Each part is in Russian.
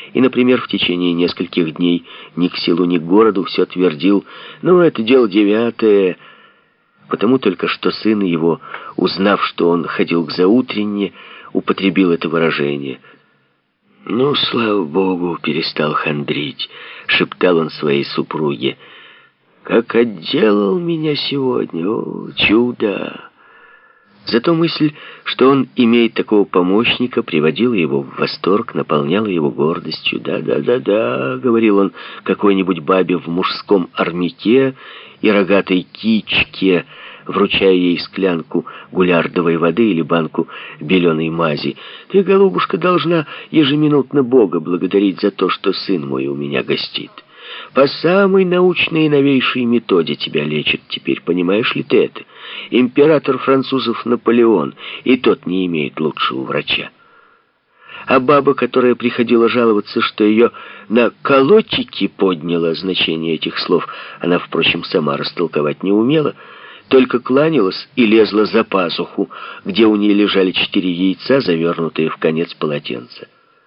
и, например, в течение нескольких дней ни к селу, ни к городу все твердил: «Ну, это дело девятое». Потому только что сын его, узнав, что он ходил к заутренне, употребил это выражение. «Ну, слава Богу, перестал хандрить», — шептал он своей супруге. «Как отделал меня сегодня! О, чудо!» Зато мысль, что он имеет такого помощника, приводила его в восторг, наполняла его гордостью. «Да», — говорил он какой-нибудь бабе в мужском армяке и рогатой кичке, вручая ей склянку гулярдовой воды или банку беленой мази: «Ты, голубушка, должна ежеминутно Бога благодарить за то, что сын мой у меня гостит. По самой научной и новейшей методе тебя лечат теперь, понимаешь ли ты это? Император французов Наполеон, и тот не имеет лучшего врача». А баба, которая приходила жаловаться, что ее на колотики подняло, значение этих слов она, впрочем, сама растолковать не умела, только кланялась и лезла за пазуху, где у нее лежали 4 яйца, завернутые в конец полотенца.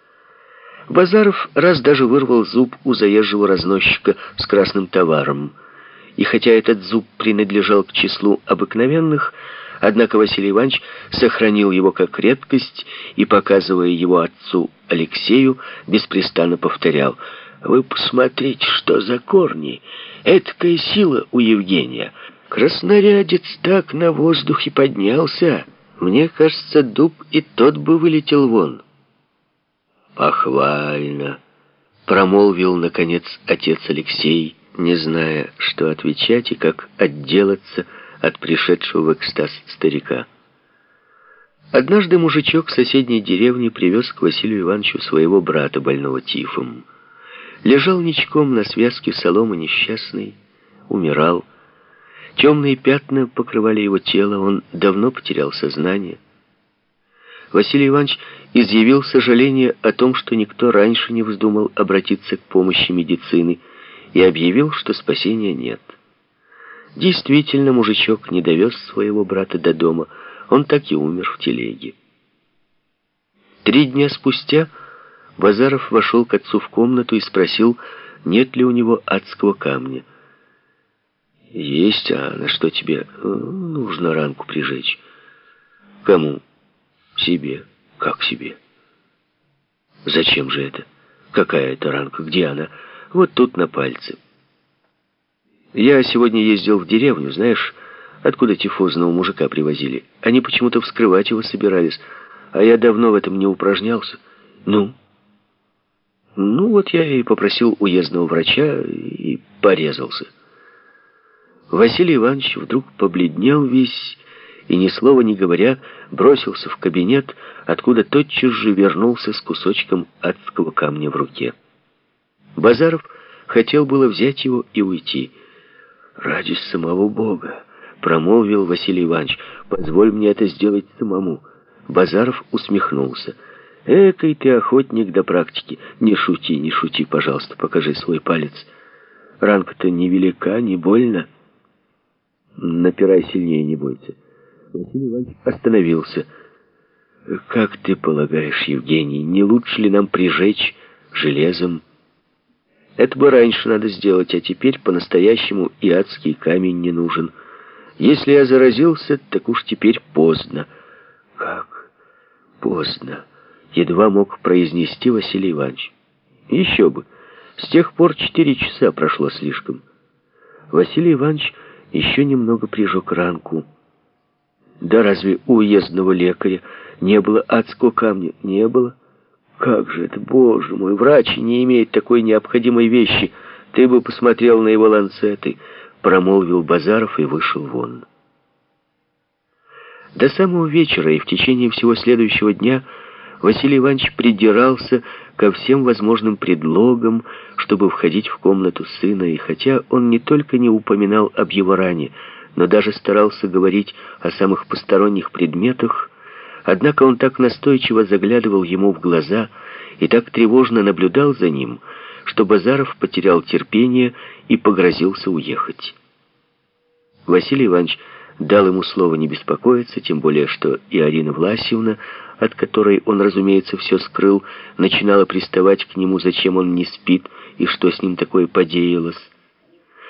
Базаров раз даже вырвал зуб у заезжего разносчика с красным товаром. И хотя этот зуб принадлежал к числу обыкновенных, однако Василий Иванович сохранил его как редкость и, показывая его отцу Алексею, беспрестанно повторял: «Вы посмотрите, что за корни! Эткая сила у Евгения! Краснорядец так на воздухе поднялся! Мне кажется, дуб и тот бы вылетел вон». «Похвально», — промолвил, наконец, отец Алексей, не зная, что отвечать и как отделаться от пришедшего в экстаз старика. Однажды мужичок в соседней деревне привез к Василию Ивановичу своего брата, больного тифом. Лежал ничком на связке соломы несчастный, умирал. Темные пятна покрывали его тело, он давно потерял сознание. Василий Иванович изъявил сожаление о том, что никто раньше не вздумал обратиться к помощи медицины, и объявил, что спасения нет. Действительно, мужичок не довез своего брата до дома, он так и умер в телеге. 3 дня спустя Базаров вошел к отцу в комнату и спросил, нет ли у него адского камня. «Есть, а на что тебе? Нужно ранку прижечь». «Кому?» «Себе». «Как себе?» «Зачем же это? Какая это ранка? Где она?» «Вот тут, на пальце». «Я сегодня ездил в деревню, знаешь, откуда тифозного мужика привозили. Они почему-то вскрывать его собирались, а я давно в этом не упражнялся». «Ну?» «Ну, вот я и попросил уездного врача и порезался». Василий Иванович вдруг побледнел весь и, ни слова не говоря, бросился в кабинет, откуда тотчас же вернулся с кусочком адского камня в руке. Базаров хотел было взять его и уйти. «Ради самого Бога», — промолвил Василий Иванович, — «позволь мне это сделать самому». Базаров усмехнулся. «Экой ты охотник до практики. Не шути, пожалуйста, покажи свой палец. Ранка-то невелика, не больно». «Напирай сильнее, не бойся». Василий Иванович остановился. «Как ты полагаешь, Евгений, не лучше ли нам прижечь железом?» «Это бы раньше надо сделать, а теперь по-настоящему и адский камень не нужен. Если я заразился, так уж теперь поздно». «Как поздно?» — едва мог произнести Василий Иванович. «Еще бы. С тех пор 4 часа прошло слишком». Василий Иванович еще немного прижег ранку. «Да разве у уездного лекаря не было адского камня?» «Не было». «Как же это, Боже мой, врач не имеет такой необходимой вещи. Ты бы посмотрел на его ланцеты», — промолвил Базаров и вышел вон. До самого вечера и в течение всего следующего дня Василий Иванович придирался ко всем возможным предлогам, чтобы входить в комнату сына, и хотя он не только не упоминал об его ране, но даже старался говорить о самых посторонних предметах, однако он так настойчиво заглядывал ему в глаза и так тревожно наблюдал за ним, что Базаров потерял терпение и погрозился уехать. Василий Иванович дал ему слово не беспокоиться, тем более что и Арина Власьевна от которой он, разумеется, все скрыл, начинала приставать к нему, зачем он не спит и что с ним такое подеялось.